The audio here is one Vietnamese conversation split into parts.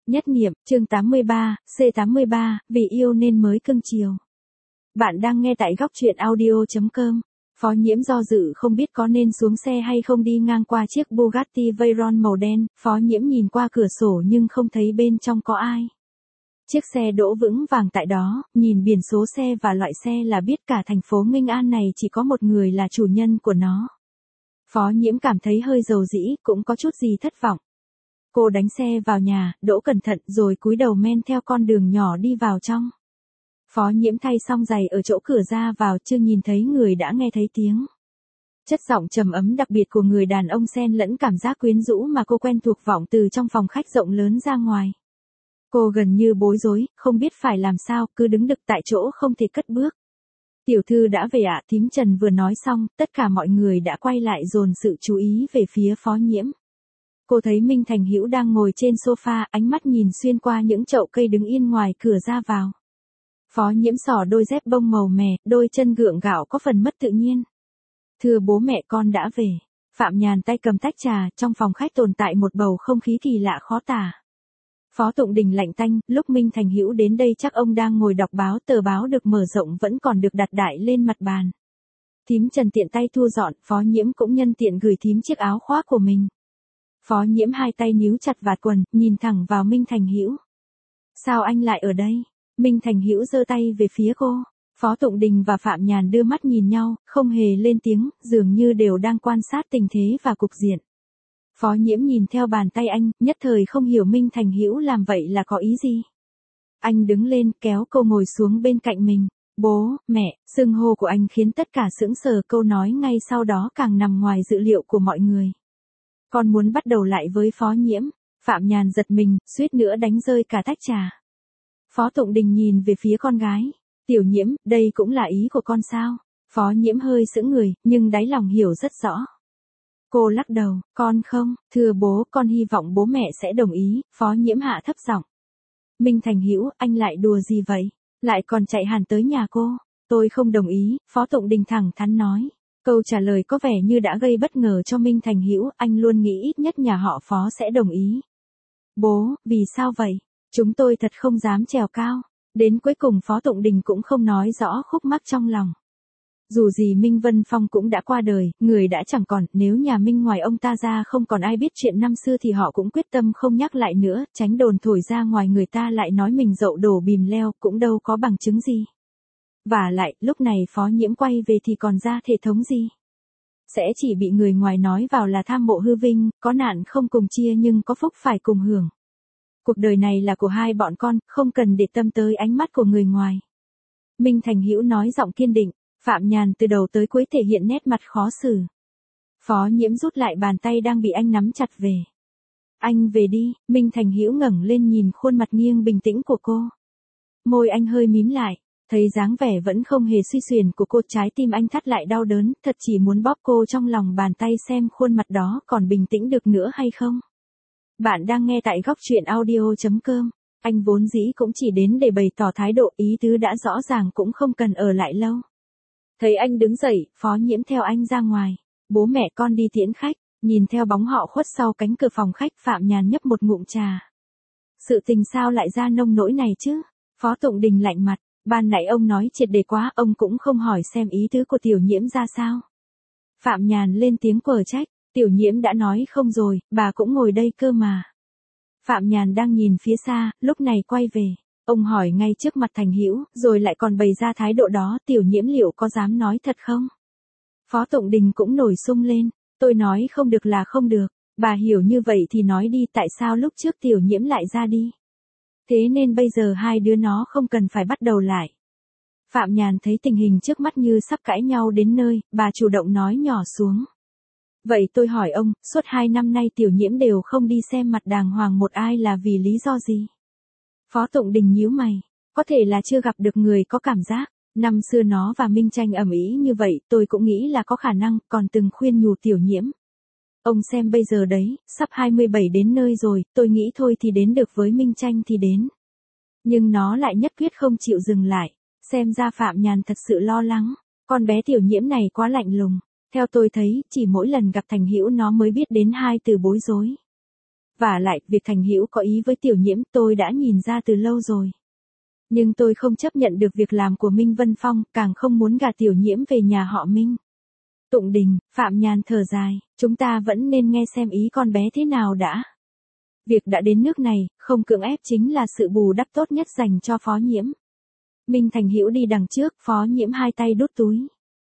Nhất niệm, chương 83, C83, vì yêu nên mới cưng chiều. Bạn đang nghe tại góc truyện audio.com. Phó Nhiễm do dự không biết có nên xuống xe hay không đi ngang qua chiếc Bugatti Veyron màu đen, Phó Nhiễm nhìn qua cửa sổ nhưng không thấy bên trong có ai. Chiếc xe đỗ vững vàng tại đó, nhìn biển số xe và loại xe là biết cả thành phố Nghinh An này chỉ có một người là chủ nhân của nó. Phó Nhiễm cảm thấy hơi dầu dĩ, cũng có chút gì thất vọng. Cô đánh xe vào nhà, đỗ cẩn thận rồi cúi đầu men theo con đường nhỏ đi vào trong. Phó Nhiễm thay xong giày ở chỗ cửa ra vào, chưa nhìn thấy người đã nghe thấy tiếng. Chất giọng trầm ấm đặc biệt của người đàn ông xen lẫn cảm giác quyến rũ mà cô quen thuộc vọng từ trong phòng khách rộng lớn ra ngoài. Cô gần như bối rối, không biết phải làm sao, cứ đứng đực tại chỗ không thể cất bước. Tiểu thư đã về ạ, thím Trần vừa nói xong, tất cả mọi người đã quay lại dồn sự chú ý về phía Phó Nhiễm. Cô thấy Minh Thành Hữu đang ngồi trên sofa, ánh mắt nhìn xuyên qua những chậu cây đứng yên ngoài cửa ra vào. Phó Nhiễm xỏ đôi dép bông màu mè, đôi chân gượng gạo có phần mất tự nhiên. Thưa bố mẹ con đã về. Phạm Nhàn tay cầm tách trà, trong phòng khách tồn tại một bầu không khí kỳ lạ khó tả. Phó Tụng Đình lạnh tanh, lúc Minh Thành Hữu đến đây chắc ông đang ngồi đọc báo, tờ báo được mở rộng vẫn còn được đặt đại lên mặt bàn. Thím Trần tiện tay thu dọn, Phó Nhiễm cũng nhân tiện gửi thím chiếc áo khoác của mình. Phó Nhiễm hai tay níu chặt vạt quần, nhìn thẳng vào Minh Thành Hữu. Sao anh lại ở đây? Minh Thành Hữu giơ tay về phía cô. Phó Tụng Đình và Phạm Nhàn đưa mắt nhìn nhau, không hề lên tiếng, dường như đều đang quan sát tình thế và cục diện. Phó Nhiễm nhìn theo bàn tay anh, nhất thời không hiểu Minh Thành Hữu làm vậy là có ý gì. Anh đứng lên, kéo cô ngồi xuống bên cạnh mình. Bố, mẹ, xưng hô của anh khiến tất cả sững sờ, câu nói ngay sau đó càng nằm ngoài dự liệu của mọi người. Con muốn bắt đầu lại với Phó Nhiễm. Phạm Nhàn giật mình, suýt nữa đánh rơi cả tách trà. Phó Tụng Đình nhìn về phía con gái. Tiểu Nhiễm, đây cũng là ý của con sao? Phó Nhiễm hơi sững người, nhưng đáy lòng hiểu rất rõ. Cô lắc đầu, con không, thưa bố, con hy vọng bố mẹ sẽ đồng ý. Phó Nhiễm hạ thấp giọng. Minh Thành Hữu, anh lại đùa gì vậy? Lại còn chạy hẳn tới nhà cô. Tôi không đồng ý, Phó Tụng Đình thẳng thắn nói. Câu trả lời có vẻ như đã gây bất ngờ cho Minh Thành Hữu, anh luôn nghĩ ít nhất nhà họ Phó sẽ đồng ý. Bố, vì sao vậy? Chúng tôi thật không dám trèo cao. Đến cuối cùng Phó Tụng Đình cũng không nói rõ khúc mắc trong lòng. Dù gì Minh Vân Phong cũng đã qua đời, người đã chẳng còn, nếu nhà Minh ngoài ông ta ra không còn ai biết chuyện năm xưa thì họ cũng quyết tâm không nhắc lại nữa, tránh đồn thổi ra ngoài người ta lại nói mình dậu đổ bìm leo, cũng đâu có bằng chứng gì. Và lại, lúc này Phó Nhiễm quay về thì còn ra thể thống gì? Sẽ chỉ bị người ngoài nói vào là tham mộ hư vinh, có nạn không cùng chia nhưng có phúc phải cùng hưởng. Cuộc đời này là của hai bọn con, không cần để tâm tới ánh mắt của người ngoài. Minh Thành Hữu nói giọng kiên định, Phạm Nhàn từ đầu tới cuối thể hiện nét mặt khó xử. Phó Nhiễm rút lại bàn tay đang bị anh nắm chặt về. Anh về đi, Minh Thành Hữu ngẩng lên nhìn khuôn mặt nghiêng bình tĩnh của cô. Môi anh hơi mím lại, thấy dáng vẻ vẫn không hề suy xuyển của cô, trái tim anh thắt lại đau đớn, thật chỉ muốn bóp cô trong lòng bàn tay xem khuôn mặt đó còn bình tĩnh được nữa hay không. Bạn đang nghe tại góc truyện audio.com. Anh vốn dĩ cũng chỉ đến để bày tỏ thái độ, ý tứ đã rõ ràng cũng không cần ở lại lâu. Thấy anh đứng dậy, Phó Nhiễm theo anh ra ngoài. Bố mẹ con đi tiễn khách, nhìn theo bóng họ khuất sau cánh cửa phòng khách, Phạm Nhàn nhấp một ngụm trà. Sự tình sao lại ra nông nỗi này chứ? Phó Tụng Đình lạnh mặt, ban nãy ông nói triệt để quá, ông cũng không hỏi xem ý tứ của Tiểu Nhiễm ra sao. Phạm Nhàn lên tiếng quở trách. Tiểu Nhiễm đã nói không rồi, bà cũng ngồi đây cơ mà. Phạm Nhàn đang nhìn phía xa, lúc này quay về. Ông hỏi ngay trước mặt Thành Hữu, rồi lại còn bày ra thái độ đó, Tiểu Nhiễm liệu có dám nói thật không? Phó Tụng Đình cũng nổi sung lên. Tôi nói không được là không được. Bà hiểu như vậy thì nói đi, tại sao lúc trước Tiểu Nhiễm lại ra đi? Thế nên bây giờ hai đứa nó không cần phải bắt đầu lại. Phạm Nhàn thấy tình hình trước mắt như sắp cãi nhau đến nơi, bà chủ động nói nhỏ xuống. Vậy tôi hỏi ông, suốt 2 năm nay Tiểu Nhiễm đều không đi xem mặt đàng hoàng một ai là vì lý do gì? Phó Tụng Đình nhíu mày, có thể là chưa gặp được người có cảm giác. Năm xưa nó và Minh Tranh ầm ĩ như vậy, tôi cũng nghĩ là có khả năng, còn từng khuyên nhủ Tiểu Nhiễm. Ông xem bây giờ đấy, sắp 27 đến nơi rồi, tôi nghĩ thôi thì đến được với Minh Tranh thì đến. Nhưng nó lại nhất quyết không chịu dừng lại, xem ra Phạm Nhàn thật sự lo lắng, con bé Tiểu Nhiễm này quá lạnh lùng. Theo tôi thấy, chỉ mỗi lần gặp Thành Hữu nó mới biết đến hai từ bối rối. Vả lại, việc Thành Hữu có ý với Tiểu Nhiễm tôi đã nhìn ra từ lâu rồi. Nhưng tôi không chấp nhận được việc làm của Minh Vân Phong, càng không muốn gả Tiểu Nhiễm về nhà họ Minh. Tụng Đình, Phạm Nhàn thở dài, chúng ta vẫn nên nghe xem ý con bé thế nào đã. Việc đã đến nước này, không cưỡng ép chính là sự bù đắp tốt nhất dành cho Phó Nhiễm. Minh Thành Hữu đi đằng trước, Phó Nhiễm hai tay đút túi.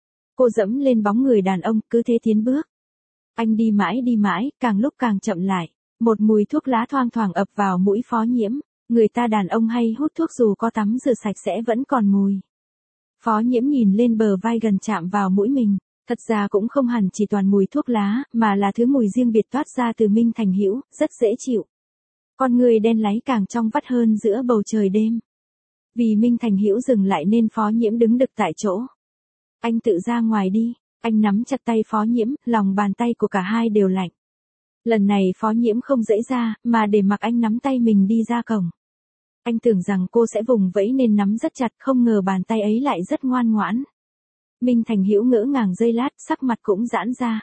Cô dẫm lên bóng người đàn ông, cứ thế tiến bước. Anh đi mãi, càng lúc càng chậm lại. Một mùi thuốc lá thoang thoảng ập vào mũi Phó Nhiễm. Người ta đàn ông hay hút thuốc dù có tắm rửa sạch sẽ vẫn còn mùi. Phó Nhiễm nhìn lên bờ vai gần chạm vào mũi mình. Thật ra cũng không hẳn chỉ toàn mùi thuốc lá, mà là thứ mùi riêng biệt toát ra từ Minh Thành Hữu, rất dễ chịu. Con người đen láy càng trong vắt hơn giữa bầu trời đêm. Vì Minh Thành Hữu dừng lại nên Phó Nhiễm đứng đực tại chỗ. Anh tự ra ngoài đi. Anh nắm chặt tay Phó Nhiễm, lòng bàn tay của cả hai đều lạnh. Lần này Phó Nhiễm không dãy ra, mà để mặc anh nắm tay mình đi ra cổng. Anh tưởng rằng cô sẽ vùng vẫy nên nắm rất chặt, không ngờ bàn tay ấy lại rất ngoan ngoãn. Minh Thành Hữu ngỡ ngàng giây lát, sắc mặt cũng giãn ra.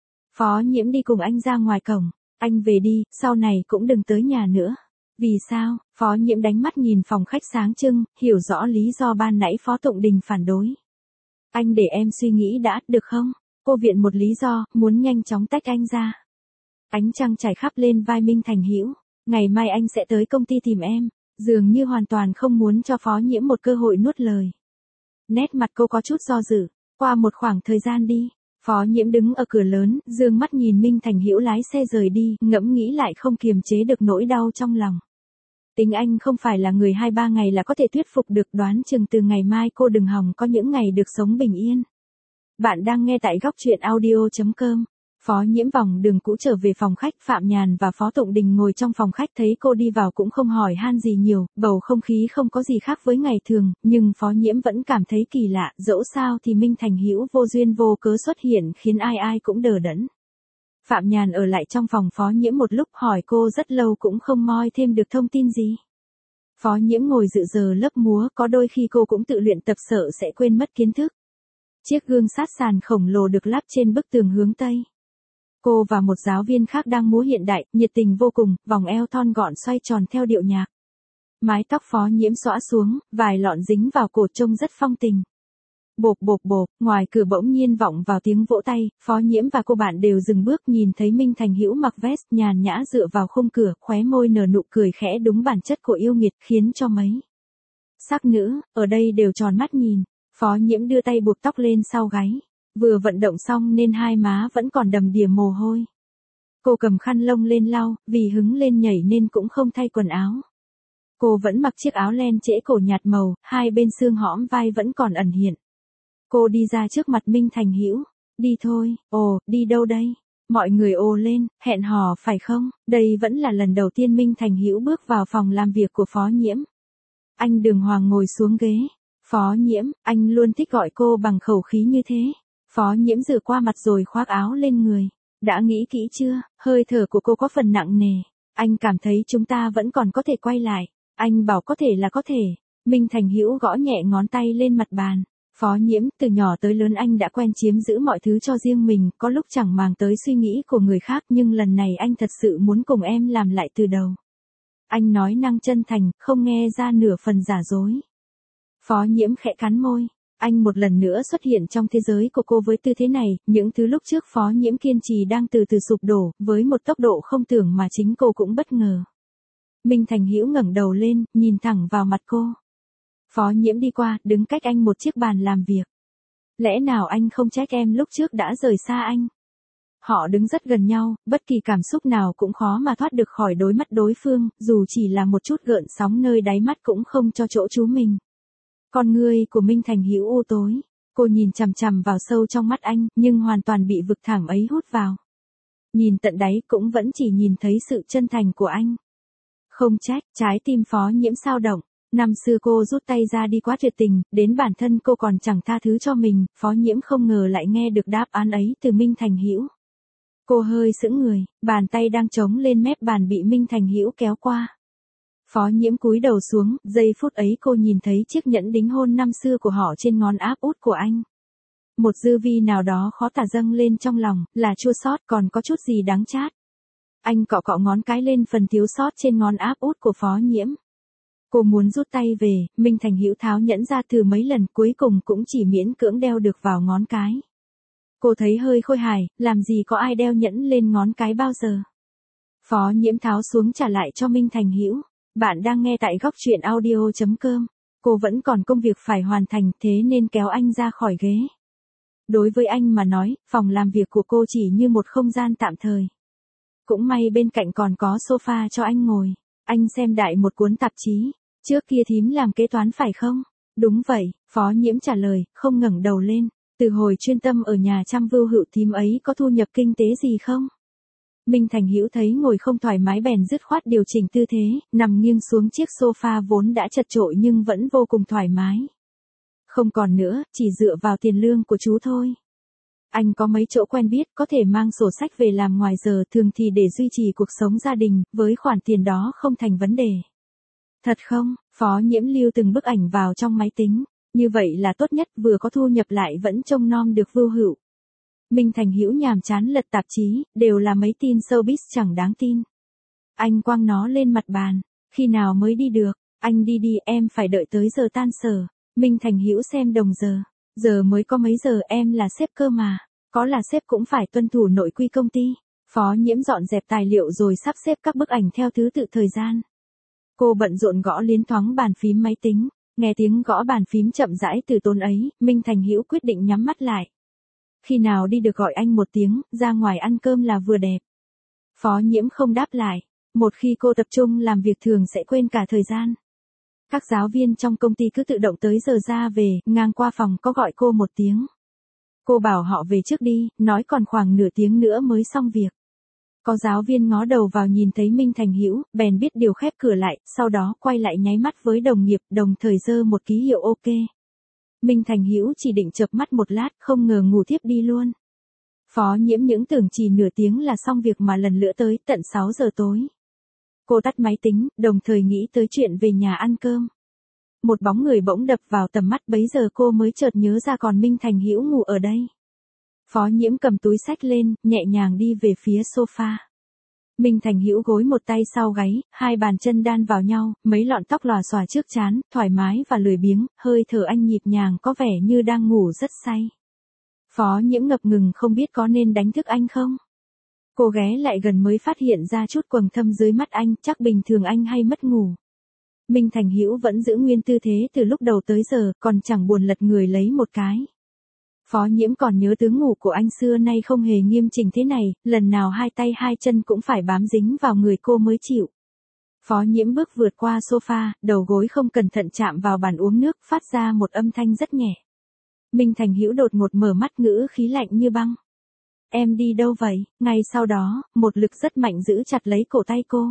Phó Nhiễm đi cùng anh ra ngoài cổng. Anh về đi, sau này cũng đừng tới nhà nữa. Vì sao? Phó Nhiễm đánh mắt nhìn phòng khách sáng trưng, hiểu rõ lý do ban nãy Phó Tụng Đình phản đối. Anh để em suy nghĩ đã, được không? Cô viện một lý do, muốn nhanh chóng tách anh ra. Ánh trăng trải khắp lên vai Minh Thành Hữu. Ngày mai anh sẽ tới công ty tìm em. Dường như hoàn toàn không muốn cho Phó Nhiễm một cơ hội nuốt lời. Nét mặt cô có chút do dự. Qua một khoảng thời gian đi. Phó Nhiễm đứng ở cửa lớn, dương mắt nhìn Minh Thành Hữu lái xe rời đi, ngẫm nghĩ lại không kiềm chế được nỗi đau trong lòng. Tính anh không phải là người 2-3 ngày là có thể thuyết phục được, đoán chừng từ ngày mai cô đừng hòng có những ngày được sống bình yên. Bạn đang nghe tại góc truyện audio.com. Phó Nhiễm vòng đường cũ trở về phòng khách, Phạm Nhàn và Phó Tụng Đình ngồi trong phòng khách thấy cô đi vào cũng không hỏi han gì nhiều, bầu không khí không có gì khác với ngày thường, nhưng Phó Nhiễm vẫn cảm thấy kỳ lạ, dẫu sao thì Minh Thành Hữu vô duyên vô cớ xuất hiện khiến ai ai cũng đờ đẫn. Phạm Nhàn ở lại trong phòng Phó Nhiễm một lúc, hỏi cô rất lâu cũng không moi thêm được thông tin gì. Phó Nhiễm ngồi dự giờ lớp múa, có đôi khi cô cũng tự luyện tập sợ sẽ quên mất kiến thức. Chiếc gương sát sàn khổng lồ được lắp trên bức tường hướng Tây. Cô và một giáo viên khác đang múa hiện đại, nhiệt tình vô cùng, vòng eo thon gọn xoay tròn theo điệu nhạc. Mái tóc Phó Nhiễm xõa xuống, vài lọn dính vào cổ trông rất phong tình. Bộp bộp bộp, ngoài cửa bỗng nhiên vọng vào tiếng vỗ tay, Phó Nhiễm và cô bạn đều dừng bước, nhìn thấy Minh Thành Hữu mặc vest nhàn nhã dựa vào khung cửa, khóe môi nở nụ cười khẽ đúng bản chất của yêu nghiệt, khiến cho mấy sắc nữ ở đây đều tròn mắt nhìn. Phó Nhiễm đưa tay buộc tóc lên sau gáy, vừa vận động xong nên hai má vẫn còn đầm đìa mồ hôi. Cô cầm khăn lông lên lau, vì hứng lên nhảy nên cũng không thay quần áo. Cô vẫn mặc chiếc áo len trễ cổ nhạt màu, hai bên xương hõm vai vẫn còn ẩn hiện. Cô đi ra trước mặt Minh Thành Hữu. Đi thôi. Ồ, đi đâu đây? Mọi người ồ lên, hẹn hò phải không? Đây vẫn là lần đầu tiên Minh Thành Hữu bước vào phòng làm việc của Phó Nhiễm. Anh đường hoàng ngồi xuống ghế. Phó Nhiễm, anh luôn thích gọi cô bằng khẩu khí như thế. Phó Nhiễm rửa qua mặt rồi khoác áo lên người. Đã nghĩ kỹ chưa? Hơi thở của cô có phần nặng nề. Anh cảm thấy chúng ta vẫn còn có thể quay lại. Anh bảo có thể là có thể. Minh Thành Hữu gõ nhẹ ngón tay lên mặt bàn. Phó Nhiễm, từ nhỏ tới lớn anh đã quen chiếm giữ mọi thứ cho riêng mình, có lúc chẳng màng tới suy nghĩ của người khác, nhưng lần này anh thật sự muốn cùng em làm lại từ đầu. Anh nói năng chân thành, không nghe ra nửa phần giả dối. Phó Nhiễm khẽ cắn môi. Anh một lần nữa xuất hiện trong thế giới của cô với tư thế này, những thứ lúc trước Phó Nhiễm kiên trì đang từ từ sụp đổ, với một tốc độ không tưởng mà chính cô cũng bất ngờ. Minh Thành Hữu ngẩng đầu lên, nhìn thẳng vào mặt cô. Phó Nhiễm đi qua, đứng cách anh một chiếc bàn làm việc. Lẽ nào anh không trách em lúc trước đã rời xa anh? Họ đứng rất gần nhau, bất kỳ cảm xúc nào cũng khó mà thoát được khỏi đôi mắt đối phương, dù chỉ là một chút gợn sóng nơi đáy mắt cũng không cho chỗ trú mình. Con ngươi của Minh Thành Hữu u tối, cô nhìn chằm chằm vào sâu trong mắt anh, nhưng hoàn toàn bị vực thẳm ấy hút vào. Nhìn tận đáy cũng vẫn chỉ nhìn thấy sự chân thành của anh. Không trách, trái tim Phó Nhiễm xao động. Năm xưa cô rút tay ra đi quá tuyệt tình, đến bản thân cô còn chẳng tha thứ cho mình, Phó Nhiễm không ngờ lại nghe được đáp án ấy từ Minh Thành Hữu. Cô hơi sững người, bàn tay đang chống lên mép bàn bị Minh Thành Hữu kéo qua. Phó Nhiễm cúi đầu xuống, giây phút ấy cô nhìn thấy chiếc nhẫn đính hôn năm xưa của họ trên ngón áp út của anh. Một dư vi nào đó khó tả dâng lên trong lòng, là chua xót còn có chút gì đáng chát. Anh cọ cọ ngón cái lên phần thiếu sót trên ngón áp út của Phó Nhiễm. Cô muốn rút tay về, Minh Thành Hữu tháo nhẫn ra thử mấy lần cuối cùng cũng chỉ miễn cưỡng đeo được vào ngón cái. Cô thấy hơi khôi hài, làm gì có ai đeo nhẫn lên ngón cái bao giờ. Phó Nhiễm tháo xuống trả lại cho Minh Thành Hữu. Bạn đang nghe tại góc truyện audio.com. Cô vẫn còn công việc phải hoàn thành thế nên kéo anh ra khỏi ghế. Đối với anh mà nói, phòng làm việc của cô chỉ như một không gian tạm thời. Cũng may bên cạnh còn có sofa cho anh ngồi. Anh xem đại một cuốn tạp chí. Trước kia thím làm kế toán phải không? Đúng vậy, Phó Nhiễm trả lời, không ngẩng đầu lên. Từ hồi chuyên tâm ở nhà chăm vưu hữu thím ấy có thu nhập kinh tế gì không? Minh Thành Hữu thấy ngồi không thoải mái bèn dứt khoát điều chỉnh tư thế, nằm nghiêng xuống chiếc sofa vốn đã chật chội nhưng vẫn vô cùng thoải mái. Không còn nữa, chỉ dựa vào tiền lương của chú thôi. Anh có mấy chỗ quen biết có thể mang sổ sách về làm ngoài giờ, thường thì để duy trì cuộc sống gia đình, với khoản tiền đó không thành vấn đề. Thật không? Phó Nhiễm lưu từng bức ảnh vào trong máy tính. Như vậy là tốt nhất, vừa có thu nhập lại vẫn trông nom được vưu hữu. Minh Thành Hữu nhàm chán lật tạp chí, đều là mấy tin showbiz chẳng đáng tin. Anh quăng nó lên mặt bàn. Khi nào mới đi được? Anh đi đi, em phải đợi tới giờ tan sở. Minh Thành Hữu xem đồng giờ. Giờ mới có mấy giờ, em là sếp cơ mà. Có là sếp cũng phải tuân thủ nội quy công ty. Phó Nhiễm dọn dẹp tài liệu rồi sắp xếp các bức ảnh theo thứ tự thời gian. Cô bận rộn gõ liến thoáng bàn phím máy tính. Nghe tiếng gõ bàn phím chậm rãi từ tốn ấy, Minh Thành Hữu quyết định nhắm mắt lại. Khi nào đi được gọi anh một tiếng, ra ngoài ăn cơm là vừa đẹp. Phó Nhiễm không đáp lại. Một khi cô tập trung làm việc thường sẽ quên cả thời gian. Các giáo viên trong công ty cứ tự động tới giờ ra về, ngang qua phòng có gọi cô một tiếng. Cô bảo họ về trước đi, nói còn khoảng nửa tiếng nữa mới xong việc. Có giáo viên ngó đầu vào nhìn thấy Minh Thành Hữu, bèn biết điều khép cửa lại, sau đó quay lại nháy mắt với đồng nghiệp, đồng thời giơ một ký hiệu ok. Minh Thành Hữu chỉ định chợp mắt một lát, không ngờ ngủ thiếp đi luôn. Phó Nhiễm những tưởng chỉ nửa tiếng là xong việc mà lần lữa tới tận 6 giờ tối. Cô tắt máy tính, đồng thời nghĩ tới chuyện về nhà ăn cơm. Một bóng người bỗng đập vào tầm mắt, bấy giờ cô mới chợt nhớ ra còn Minh Thành Hữu ngủ ở đây. Phó Nhiễm cầm túi xách lên, nhẹ nhàng đi về phía sofa. Minh Thành Hữu gối một tay sau gáy, hai bàn chân đan vào nhau, mấy lọn tóc lòa xòa trước trán, thoải mái và lười biếng, hơi thở anh nhịp nhàng có vẻ như đang ngủ rất say. Phó Nhiễm ngập ngừng không biết có nên đánh thức anh không. Cô ghé lại gần mới phát hiện ra chút quầng thâm dưới mắt anh, chắc bình thường anh hay mất ngủ. Minh Thành Hữu vẫn giữ nguyên tư thế từ lúc đầu tới giờ, còn chẳng buồn lật người lấy một cái. Phó Nhiễm còn nhớ tướng ngủ của anh xưa nay không hề nghiêm chỉnh thế này, lần nào hai tay hai chân cũng phải bám dính vào người cô mới chịu. Phó Nhiễm bước vượt qua sofa, đầu gối không cẩn thận chạm vào bàn uống nước, phát ra một âm thanh rất nhẹ. Minh Thành Hữu đột ngột mở mắt, ngữ khí lạnh như băng. Em đi đâu vậy? Ngay sau đó, một lực rất mạnh giữ chặt lấy cổ tay cô.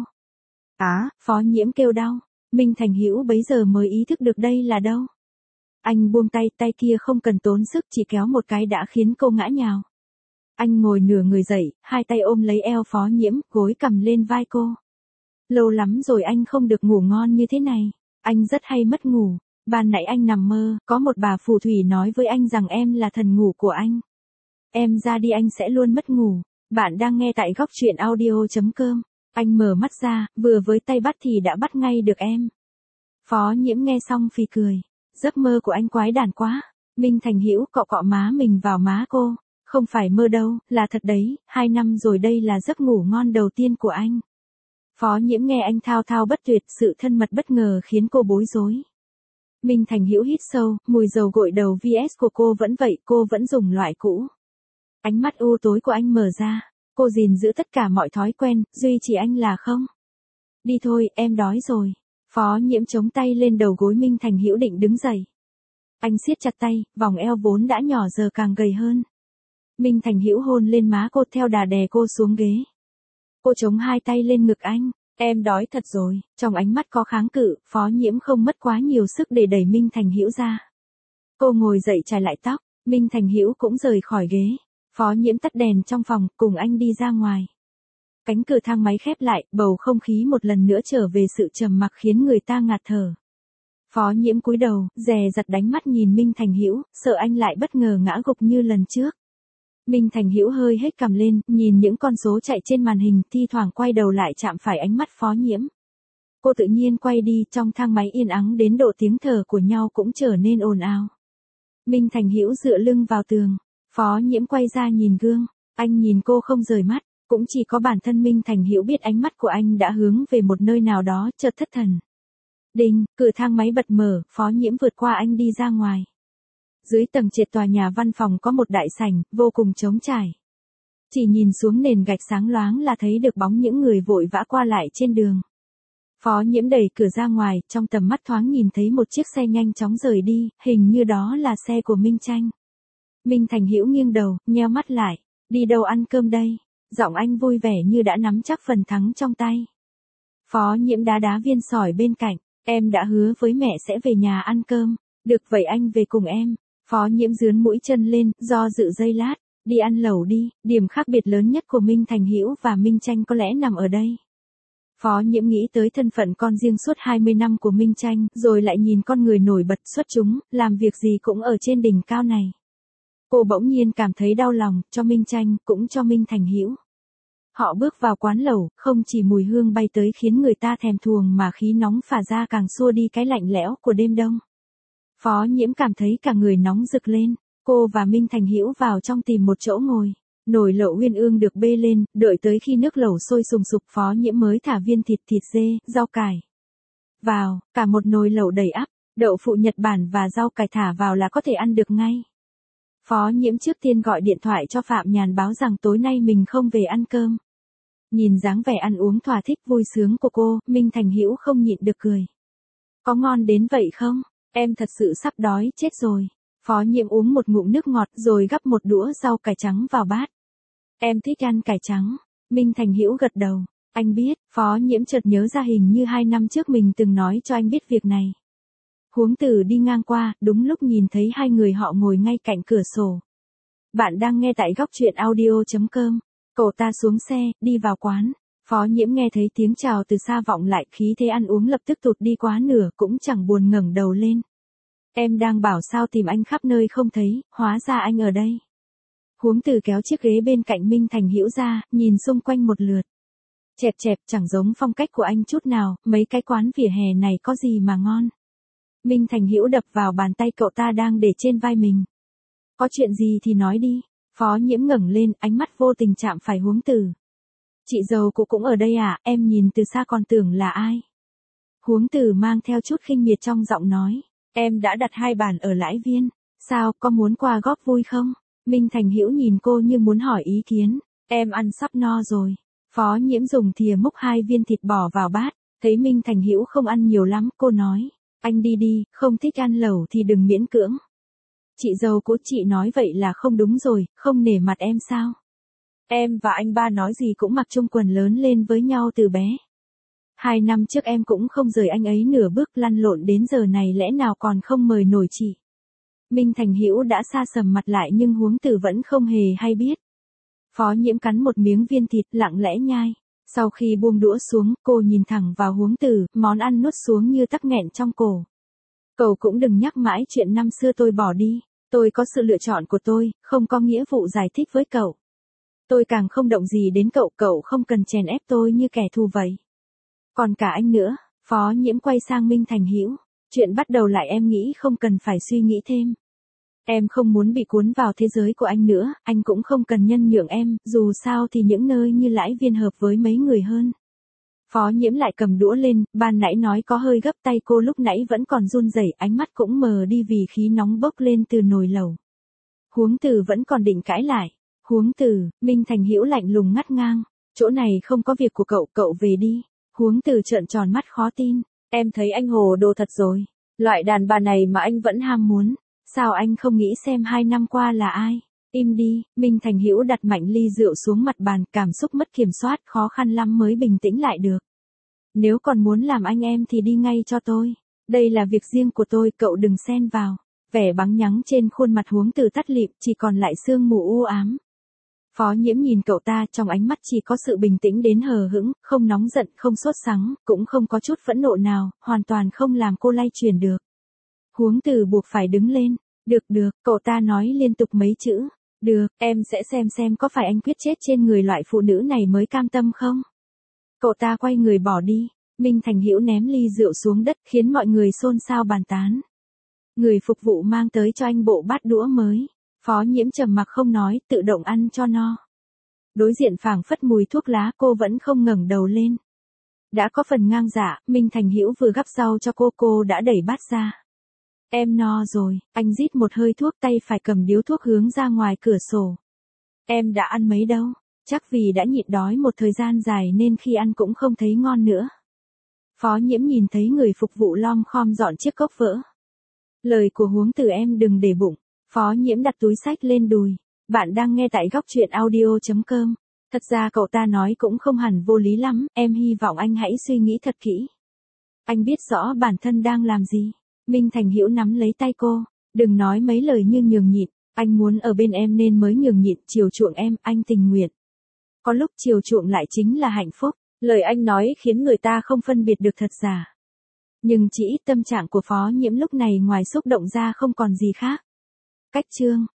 Phó Nhiễm kêu đau. Minh Thành Hữu bấy giờ mới ý thức được đây là đâu. Anh buông tay, tay kia không cần tốn sức, chỉ kéo một cái đã khiến cô ngã nhào. Anh ngồi nửa người dậy, hai tay ôm lấy eo Phó Nhiễm, gối cầm lên vai cô. Lâu lắm rồi anh không được ngủ ngon như thế này. Anh rất hay mất ngủ. Ban nãy anh nằm mơ, có một bà phù thủy nói với anh rằng em là thần ngủ của anh. Em ra đi anh sẽ luôn mất ngủ. Bạn đang nghe tại góc truyện audio.com. Anh mở mắt ra, vừa với tay bắt thì đã bắt ngay được em. Phó Nhiễm nghe xong phì cười. Giấc mơ của anh quái đản quá. Minh Thành Hữu cọ cọ má mình vào má cô. Không phải mơ đâu, là thật đấy, 2 năm rồi đây là giấc ngủ ngon đầu tiên của anh. Phó Nhiễm nghe anh thao thao bất tuyệt, sự thân mật bất ngờ khiến cô bối rối. Minh Thành Hữu hít sâu, mùi dầu gội đầu VS của cô vẫn vậy, cô vẫn dùng loại cũ. Ánh mắt u tối của anh mở ra, cô gìn giữ tất cả mọi thói quen, duy chỉ anh là không. Đi thôi, em đói rồi. Phó Nhiễm chống tay lên đầu gối Minh Thành Hữu định đứng dậy. Anh siết chặt tay, vòng eo vốn đã nhỏ giờ càng gầy hơn. Minh Thành Hữu hôn lên má cô theo đà đè cô xuống ghế. Cô chống hai tay lên ngực anh. Em đói thật rồi. Trong ánh mắt có kháng cự, Phó Nhiễm không mất quá nhiều sức để đẩy Minh Thành Hữu ra. Cô ngồi dậy chải lại tóc, Minh Thành Hữu cũng rời khỏi ghế. Phó Nhiễm tắt đèn trong phòng, cùng anh đi ra ngoài. Cánh cửa thang máy khép lại, bầu không khí một lần nữa trở về sự trầm mặc khiến người ta ngạt thở. Phó Nhiễm cúi đầu, dè dặt đánh mắt nhìn Minh Thành Hữu, sợ anh lại bất ngờ ngã gục như lần trước. Minh Thành Hữu hơi hết cằm lên, nhìn những con số chạy trên màn hình, thi thoảng quay đầu lại chạm phải ánh mắt Phó Nhiễm. Cô tự nhiên quay đi, trong thang máy yên ắng đến độ tiếng thở của nhau cũng trở nên ồn ào. Minh Thành Hữu dựa lưng vào tường, Phó Nhiễm quay ra nhìn gương, anh nhìn cô không rời mắt, cũng chỉ có bản thân Minh Thành Hữu biết ánh mắt của anh đã hướng về một nơi nào đó, chợt thất thần. Đinh, cửa thang máy bật mở, Phó Nhiễm vượt qua anh đi ra ngoài. Dưới tầng trệt tòa nhà văn phòng có một đại sảnh, vô cùng trống trải. Chỉ nhìn xuống nền gạch sáng loáng là thấy được bóng những người vội vã qua lại trên đường. Phó Nhiễm đẩy cửa ra ngoài, trong tầm mắt thoáng nhìn thấy một chiếc xe nhanh chóng rời đi, hình như đó là xe của Minh Tranh. Minh Thành Hữu nghiêng đầu, nheo mắt lại, đi đâu ăn cơm đây? Giọng anh vui vẻ như đã nắm chắc phần thắng trong tay. Phó Nhiễm đá đá viên sỏi bên cạnh, em đã hứa với mẹ sẽ về nhà ăn cơm, được vậy anh về cùng em. Phó Nhiễm dướn mũi chân lên, do dự giây lát, đi ăn lẩu đi, điểm khác biệt lớn nhất của Minh Thành Hữu và Minh Tranh có lẽ nằm ở đây. Phó Nhiễm nghĩ tới thân phận con riêng suốt 20 năm của Minh Tranh, rồi lại nhìn con người nổi bật xuất chúng, làm việc gì cũng ở trên đỉnh cao này. Cô bỗng nhiên cảm thấy đau lòng, cho Minh Tranh, cũng cho Minh Thành Hữu. Họ bước vào quán lẩu, không chỉ mùi hương bay tới khiến người ta thèm thuồng mà khí nóng phả ra càng xua đi cái lạnh lẽo của đêm đông. Phó Nhiễm cảm thấy cả người nóng rực lên, cô và Minh Thành Hữu vào trong tìm một chỗ ngồi. Nồi lẩu uyên ương được bê lên, đợi tới khi nước lẩu sôi sùng sục Phó Nhiễm mới thả viên thịt dê, rau cải vào, cả một nồi lẩu đầy ắp, đậu phụ Nhật Bản và rau cải thả vào là có thể ăn được ngay. Phó Nhiễm trước tiên gọi điện thoại cho Phạm Nhàn báo rằng tối nay mình không về ăn cơm. Nhìn dáng vẻ ăn uống thỏa thích vui sướng của cô, Minh Thành Hữu không nhịn được cười. Có ngon đến vậy không? Em thật sự sắp đói chết rồi. Phó Nhiễm uống một ngụm nước ngọt rồi gắp một đũa rau cải trắng vào bát. Em thích ăn cải trắng. Minh Thành Hữu gật đầu. Anh biết, Phó Nhiễm chợt nhớ ra hình như 2 năm trước mình từng nói cho anh biết việc này. Huống Tử đi ngang qua, đúng lúc nhìn thấy hai người họ ngồi ngay cạnh cửa sổ. Bạn đang nghe tại góc truyện audio.com. Cậu ta xuống xe, đi vào quán. Phó Nhiễm nghe thấy tiếng chào từ xa vọng lại, khí thế ăn uống lập tức tụt đi quá nửa, cũng chẳng buồn ngẩng đầu lên. Em đang bảo sao tìm anh khắp nơi không thấy, hóa ra anh ở đây. Huống Tử kéo chiếc ghế bên cạnh Minh Thành Hữu ra, nhìn xung quanh một lượt. Chẹp chẹp, chẳng giống phong cách của anh chút nào, mấy cái quán vỉa hè này có gì mà ngon. Minh Thành Hữu đập vào bàn tay cậu ta đang để trên vai mình. Có chuyện gì thì nói đi. Phó Nhiễm ngẩng lên, ánh mắt vô tình chạm phải Huống Tử. Chị dâu cô cũng ở đây à, em nhìn từ xa còn tưởng là ai. Huống Tử mang theo chút khinh miệt trong giọng nói. Em đã đặt 2 bàn ở Lãi Viên. Sao, có muốn qua góp vui không? Minh Thành Hữu nhìn cô như muốn hỏi ý kiến. Em ăn sắp no rồi. Phó Nhiễm dùng thìa múc 2 viên thịt bò vào bát. Thấy Minh Thành Hữu không ăn nhiều lắm, cô nói. Anh đi đi, không thích ăn lẩu thì đừng miễn cưỡng. Chị dâu của chị nói vậy là không đúng rồi, không nể mặt em sao? Em và anh ba nói gì cũng mặc chung quần lớn lên với nhau từ bé. 2 năm trước em cũng không rời anh ấy nửa bước, lăn lộn đến giờ này lẽ nào còn không mời nổi chị. Minh Thành Hữu đã sa sầm mặt lại nhưng Huống Tử vẫn không hề hay biết. Phó Nhiễm cắn một miếng viên thịt lặng lẽ nhai. Sau khi buông đũa xuống, cô nhìn thẳng vào Huống Tử, món ăn nuốt xuống như tắc nghẹn trong cổ. Cậu cũng đừng nhắc mãi chuyện năm xưa tôi bỏ đi. Tôi có sự lựa chọn của tôi, không có nghĩa vụ giải thích với cậu. Tôi càng không động gì đến cậu, cậu không cần chèn ép tôi như kẻ thù vậy. Còn cả anh nữa, Phó Nhiễm quay sang Minh Thành Hữu. Chuyện bắt đầu lại em nghĩ không cần phải suy nghĩ thêm. Em không muốn bị cuốn vào thế giới của anh nữa, anh cũng không cần nhân nhượng em, dù sao thì những nơi như Lãi Viên hợp với mấy người hơn. Phó Nhiễm lại cầm đũa lên, ban nãy nói có hơi gấp, tay cô lúc nãy vẫn còn run rẩy, ánh mắt cũng mờ đi vì khí nóng bốc lên từ nồi lẩu. Huống Tử vẫn còn định cãi lại. Huống Tử, Minh Thành Hữu lạnh lùng ngắt ngang. Chỗ này không có việc của cậu, cậu về đi. Huống Tử trợn tròn mắt khó tin. Em thấy anh hồ đồ thật rồi. Loại đàn bà này mà anh vẫn ham muốn. Sao anh không nghĩ xem 2 năm qua là ai? Im đi, Minh Thành Hữu đặt mạnh ly rượu xuống mặt bàn, cảm xúc mất kiểm soát, khó khăn lắm mới bình tĩnh lại được. Nếu còn muốn làm anh em thì đi ngay cho tôi. Đây là việc riêng của tôi, cậu đừng xen vào. Vẻ bắn nhắng trên khuôn mặt Huống Tử tắt lịm, chỉ còn lại sương mù u ám. Phó Nhiễm nhìn cậu ta, trong ánh mắt chỉ có sự bình tĩnh đến hờ hững, không nóng giận, không sốt sắng, cũng không có chút phẫn nộ nào, hoàn toàn không làm cô lay chuyển được. Huống Tử buộc phải đứng lên. Được được, cậu ta nói liên tục mấy chữ. Được, em sẽ xem có phải anh quyết chết trên người loại phụ nữ này mới cam tâm không? Cậu ta quay người bỏ đi. Minh Thành Hữu ném ly rượu xuống đất khiến mọi người xôn xao bàn tán. Người phục vụ mang tới cho anh bộ bát đũa mới. Phó Nhiễm trầm mặc không nói, tự động ăn cho no. Đối diện phảng phất mùi thuốc lá, cô vẫn không ngẩng đầu lên. Đã có phần ngang dạ, Minh Thành Hữu vừa gắp rau cho cô đã đẩy bát ra. Em no rồi, anh rít một hơi thuốc, tay phải cầm điếu thuốc hướng ra ngoài cửa sổ. Em đã ăn mấy đâu, chắc vì đã nhịn đói một thời gian dài nên khi ăn cũng không thấy ngon nữa. Phó Nhiễm nhìn thấy người phục vụ lom khom dọn chiếc cốc vỡ. Lời của huống từ em đừng để bụng. Phó Nhiễm đặt túi xách lên đùi. Bạn đang nghe tại góc truyện audio.com. Thật ra cậu ta nói cũng không hẳn vô lý lắm, em hy vọng anh hãy suy nghĩ thật kỹ. Anh biết rõ bản thân đang làm gì. Minh Thành Hữu nắm lấy tay cô. Đừng nói mấy lời như nhường nhịn, anh muốn ở bên em nên mới nhường nhịn, chiều chuộng em, anh tình nguyện. Có lúc chiều chuộng lại chính là hạnh phúc. Lời anh nói khiến người ta không phân biệt được thật giả. Nhưng chỉ ít tâm trạng của Phó Nhiễm lúc này ngoài xúc động ra không còn gì khác. Cách chương